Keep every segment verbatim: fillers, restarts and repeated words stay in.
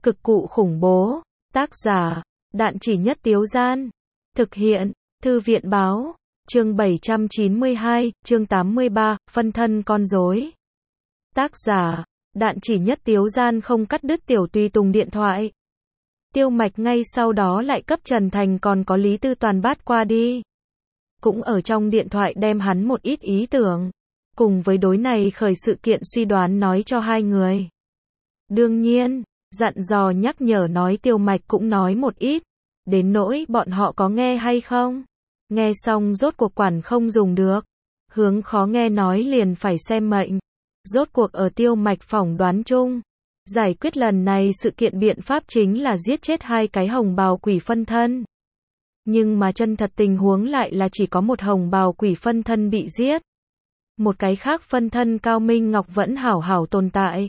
Cực cụ khủng bố. Tác giả, Đạn Chỉ Nhất Tiếu Gian. Thực hiện, Thư viện báo. Chương bảy trăm chín mươi hai, chương tám mươi ba, phân thân con rối. Tác giả, Đạn Chỉ Nhất Tiếu Gian không cắt đứt Tiểu Tùy Tùng điện thoại. Tiêu Mạch ngay sau đó lại cấp Trần Thành còn có Lý Tư Toàn bắt qua đi. Cũng ở trong điện thoại đem hắn một ít ý tưởng, cùng với đối này khởi sự kiện suy đoán nói cho hai người. Đương nhiên, dặn dò nhắc nhở nói Tiêu Mạch cũng nói một ít, đến nỗi bọn họ có nghe hay không. Nghe xong rốt cuộc quản không dùng được, hướng khó nghe nói liền phải xem mệnh. Rốt cuộc ở Tiêu Mạch phỏng đoán chung, giải quyết lần này sự kiện biện pháp chính là giết chết hai cái hồng bào quỷ phân thân. Nhưng mà chân thật tình huống lại là chỉ có một hồng bào quỷ phân thân bị giết. Một cái khác phân thân Cao Minh Ngọc vẫn hảo hảo tồn tại.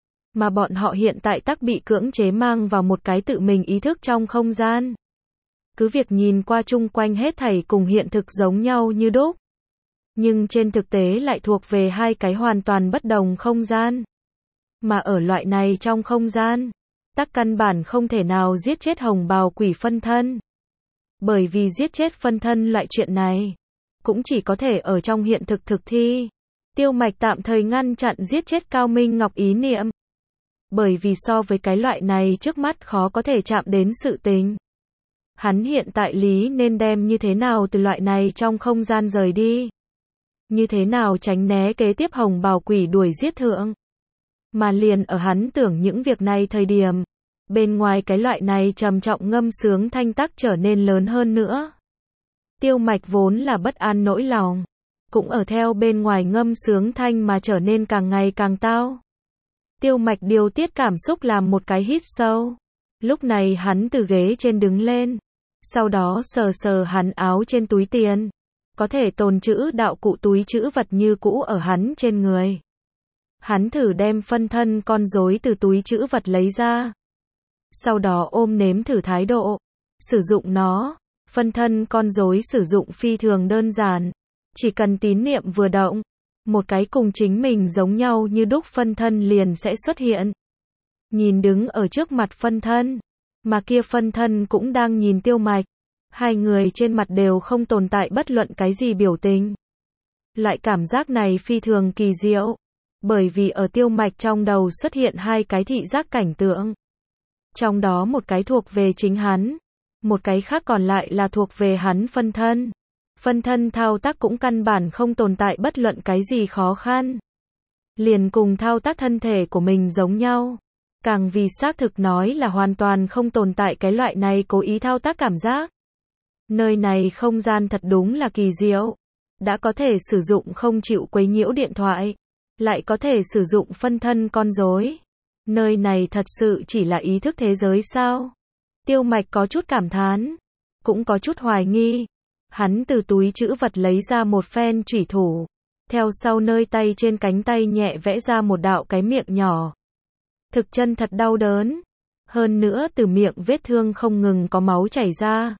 Mà bọn họ hiện tại tắc bị cưỡng chế mang vào một cái tự mình ý thức trong không gian. Cứ việc nhìn qua chung quanh hết thảy cùng hiện thực giống nhau như đúc. Nhưng trên thực tế lại thuộc về hai cái hoàn toàn bất đồng không gian. Mà ở loại này trong không gian, tắc căn bản không thể nào giết chết hồng bào quỷ phân thân. Bởi vì giết chết phân thân loại chuyện này, cũng chỉ có thể ở trong hiện thực thực thi. Tiêu Mạch tạm thời ngăn chặn giết chết Cao Minh Ngọc ý niệm. Bởi vì so với cái loại này trước mắt khó có thể chạm đến sự tình. Hắn hiện tại lý nên đem như thế nào từ loại này trong không gian rời đi. Như thế nào tránh né kế tiếp hồng bào quỷ đuổi giết thượng. Mà liền ở hắn tưởng những việc này thời điểm, bên ngoài cái loại này trầm trọng ngâm sướng thanh tắc trở nên lớn hơn nữa. Tiêu Mạch vốn là bất an nỗi lòng, cũng ở theo bên ngoài ngâm sướng thanh mà trở nên càng ngày càng tao. Tiêu Mạch điều tiết cảm xúc làm một cái hít sâu. Lúc này hắn từ ghế trên đứng lên, sau đó sờ sờ hắn áo trên túi tiền. Có thể tồn trữ đạo cụ túi trữ vật như cũ ở hắn trên người. Hắn thử đem phân thân con rối từ túi trữ vật lấy ra. Sau đó ôm nếm thử thái độ. Sử dụng nó, phân thân con rối sử dụng phi thường đơn giản. Chỉ cần tín niệm vừa động, một cái cùng chính mình giống nhau như đúc phân thân liền sẽ xuất hiện. Nhìn đứng ở trước mặt phân thân, mà kia phân thân cũng đang nhìn Tiêu Mạch. Hai người trên mặt đều không tồn tại bất luận cái gì biểu tình. Loại cảm giác này phi thường kỳ diệu. Bởi vì ở Tiêu Mạch trong đầu xuất hiện hai cái thị giác cảnh tượng. Trong đó một cái thuộc về chính hắn, một cái khác còn lại là thuộc về hắn phân thân. Phân thân thao tác cũng căn bản không tồn tại bất luận cái gì khó khăn. Liền cùng thao tác thân thể của mình giống nhau. Càng vì xác thực nói là hoàn toàn không tồn tại cái loại này cố ý thao tác cảm giác. Nơi này không gian thật đúng là kỳ diệu. Đã có thể sử dụng không chịu quấy nhiễu điện thoại. Lại có thể sử dụng phân thân con rối. Nơi này thật sự chỉ là ý thức thế giới sao? Tiêu Mạch có chút cảm thán. Cũng có chút hoài nghi. Hắn từ túi trữ vật lấy ra một phen chủy thủ. Theo sau nơi tay trên cánh tay nhẹ vẽ ra một đạo cái miệng nhỏ. Thực chân thật đau đớn. Hơn nữa từ miệng vết thương không ngừng có máu chảy ra.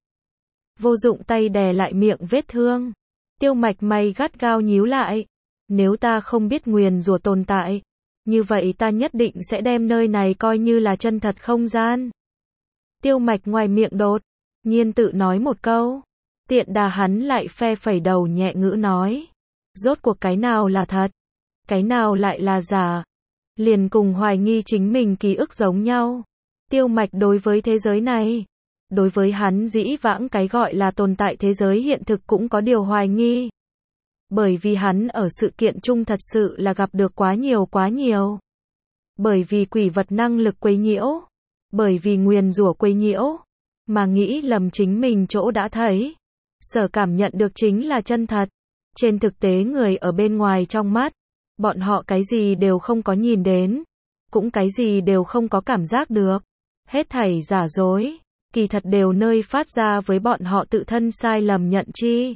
Vô dụng tay đè lại miệng vết thương. Tiêu Mạch mày gắt gao nhíu lại. Nếu ta không biết nguyền rủa tồn tại, như vậy ta nhất định sẽ đem nơi này coi như là chân thật không gian. Tiêu Mạch ngoài miệng đột nhiên tự nói một câu. Tiện đà hắn lại phe phẩy đầu nhẹ ngữ nói. Rốt cuộc cái nào là thật, cái nào lại là giả. Liền cùng hoài nghi chính mình ký ức giống nhau. Tiêu Mạch đối với thế giới này, đối với hắn dĩ vãng cái gọi là tồn tại thế giới hiện thực cũng có điều hoài nghi. Bởi vì hắn ở sự kiện chung thật sự là gặp được quá nhiều quá nhiều. Bởi vì quỷ vật năng lực quấy nhiễu. Bởi vì nguyền rủa quấy nhiễu. Mà nghĩ lầm chính mình chỗ đã thấy. Sở cảm nhận được chính là chân thật. Trên thực tế người ở bên ngoài trong mắt. Bọn họ cái gì đều không có nhìn đến. Cũng cái gì đều không có cảm giác được. Hết thảy giả dối. Kỳ thật đều nơi phát ra với bọn họ tự thân sai lầm nhận chi.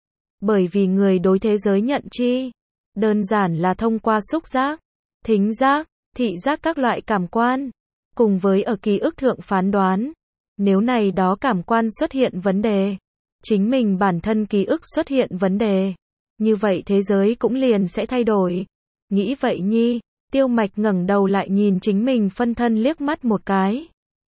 Bởi vì người đối thế giới nhận chi, đơn giản là thông qua xúc giác, thính giác, thị giác các loại cảm quan, cùng với ở ký ức thượng phán đoán. Nếu này đó cảm quan xuất hiện vấn đề, chính mình bản thân ký ức xuất hiện vấn đề, như vậy thế giới cũng liền sẽ thay đổi. Nghĩ vậy nhi, Tiêu Mạch ngẩng đầu lại nhìn chính mình phân thân liếc mắt một cái.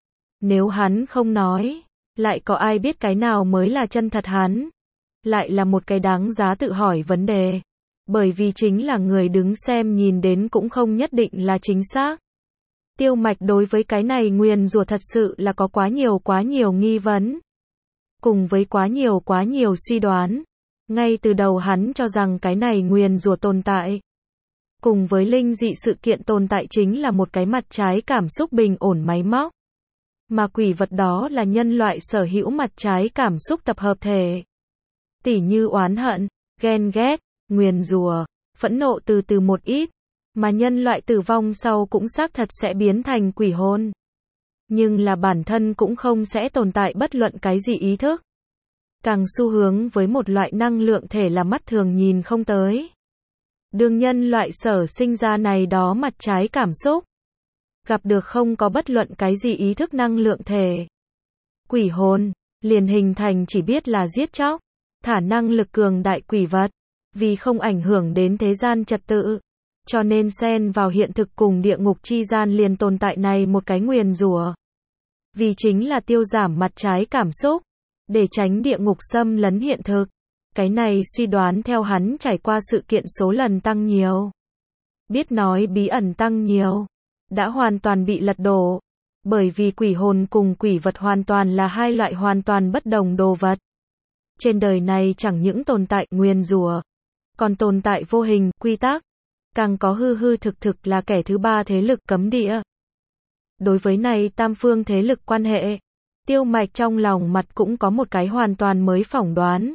Nếu hắn không nói, lại có ai biết cái nào mới là chân thật hắn? Lại là một cái đáng giá tự hỏi vấn đề. Bởi vì chính là người đứng xem nhìn đến cũng không nhất định là chính xác. Tiêu Mạch đối với cái này nguyền rủa thật sự là có quá nhiều quá nhiều nghi vấn. Cùng với quá nhiều quá nhiều suy đoán. Ngay từ đầu hắn cho rằng cái này nguyền rủa tồn tại. Cùng với linh dị sự kiện tồn tại chính là một cái mặt trái cảm xúc bình ổn máy móc. Mà quỷ vật đó là nhân loại sở hữu mặt trái cảm xúc tập hợp thể. Tỉ như oán hận, ghen ghét, nguyền rủa, phẫn nộ từ từ một ít. Mà nhân loại tử vong sau cũng xác thật sẽ biến thành quỷ hồn. Nhưng là bản thân cũng không sẽ tồn tại bất luận cái gì ý thức. Càng xu hướng với một loại năng lượng thể là mắt thường nhìn không tới. Đương nhân loại sở sinh ra này đó mặt trái cảm xúc. Gặp được không có bất luận cái gì ý thức năng lượng thể. Quỷ hồn, liền hình thành chỉ biết là giết chóc, thả năng lực cường đại quỷ vật. Vì không ảnh hưởng đến thế gian trật tự. Cho nên xen vào hiện thực cùng địa ngục chi gian liền tồn tại này một cái nguyền rủa. Vì chính là tiêu giảm mặt trái cảm xúc. Để tránh địa ngục xâm lấn hiện thực. Cái này suy đoán theo hắn trải qua sự kiện số lần tăng nhiều. Biết nói bí ẩn tăng nhiều. Đã hoàn toàn bị lật đổ. Bởi vì quỷ hồn cùng quỷ vật hoàn toàn là hai loại hoàn toàn bất đồng đồ vật. Trên đời này chẳng những tồn tại nguyền rủa, còn tồn tại vô hình, quy tắc. Càng có hư hư thực thực là kẻ thứ ba thế lực cấm địa. Đối với này tam phương thế lực quan hệ, Tiêu Mạch trong lòng mặt cũng có một cái hoàn toàn mới phỏng đoán.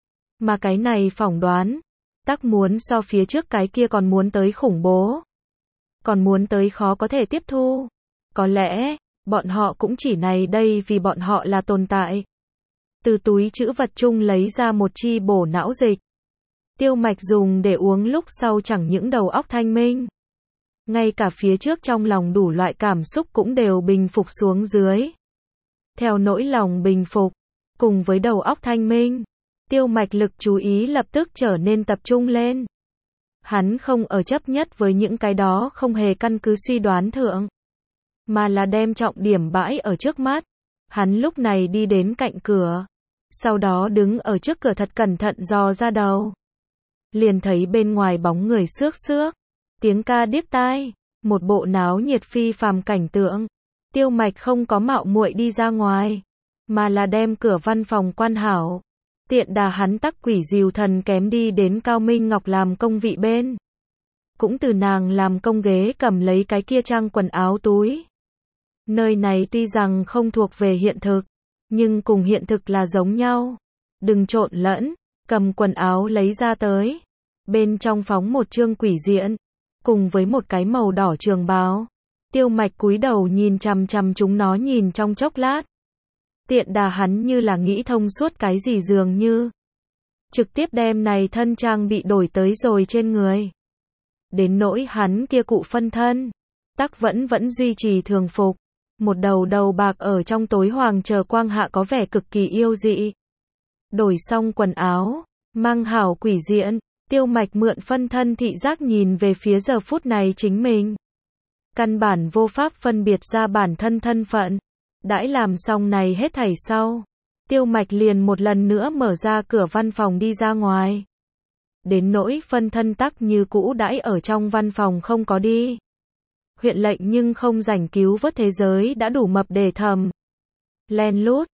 Mà cái này phỏng đoán, tắc muốn so phía trước cái kia còn muốn tới khủng bố. Còn muốn tới khó có thể tiếp thu. Có lẽ, bọn họ cũng chỉ này đây vì bọn họ là tồn tại. Từ túi trữ vật chung lấy ra một chi bổ não dịch. Tiêu Mạch dùng để uống lúc sau chẳng những đầu óc thanh minh. Ngay cả phía trước trong lòng đủ loại cảm xúc cũng đều bình phục xuống dưới. Theo nỗi lòng bình phục, cùng với đầu óc thanh minh, Tiêu Mạch lực chú ý lập tức trở nên tập trung lên. Hắn không ở chấp nhất với những cái đó không hề căn cứ suy đoán thượng. Mà là đem trọng điểm bãi ở trước mắt. Hắn lúc này đi đến cạnh cửa. Sau đó đứng ở trước cửa thật cẩn thận dò ra đầu. Liền thấy bên ngoài bóng người xước xước. Tiếng ca điếc tai. Một bộ náo nhiệt phi phàm cảnh tượng. Tiêu Mạch không có mạo muội đi ra ngoài. Mà là đem cửa văn phòng quan hảo. Tiện đà hắn tắc quỷ dìu thần kém đi đến Cao Minh Ngọc làm công vị bên. Cũng từ nàng làm công ghế cầm lấy cái kia trang quần áo túi. Nơi này tuy rằng không thuộc về hiện thực, nhưng cùng hiện thực là giống nhau. Đừng trộn lẫn, cầm quần áo lấy ra tới. Bên trong phóng một chương quỷ diện, cùng với một cái màu đỏ trường bào. Tiêu Mạch cúi đầu nhìn chằm chằm chúng nó nhìn trong chốc lát. Tiện đà hắn như là nghĩ thông suốt cái gì dường như. Trực tiếp đem này thân trang bị đổi tới rồi trên người. Đến nỗi hắn kia cụ phân thân. Tắc vẫn vẫn duy trì thường phục. Một đầu đầu bạc ở trong tối hoàng chờ quang hạ có vẻ cực kỳ yêu dị. Đổi xong quần áo, mang hảo quỷ diện, Tiêu Mạch mượn phân thân thị giác nhìn về phía giờ phút này chính mình. Căn bản vô pháp phân biệt ra bản thân thân phận. Đãi làm xong này hết thảy sau. Tiêu Mạch liền một lần nữa mở ra cửa văn phòng đi ra ngoài. Đến nỗi phân thân tắc như cũ đãi ở trong văn phòng không có đi. Huyện lệnh nhưng không rảnh cứu vớt thế giới đã đủ mập để thầm. Len lút,